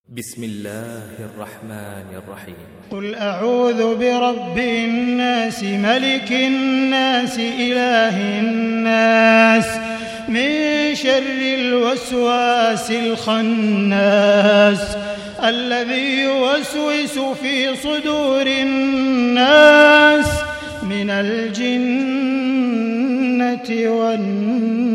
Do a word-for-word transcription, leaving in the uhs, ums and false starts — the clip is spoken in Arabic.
بسم الله الرحمن الرحيم. قل أعوذ برب الناس ملك الناس إله الناس من شر الوسواس الخناس الذي يوسوس في صدور الناس من الجنة والناس.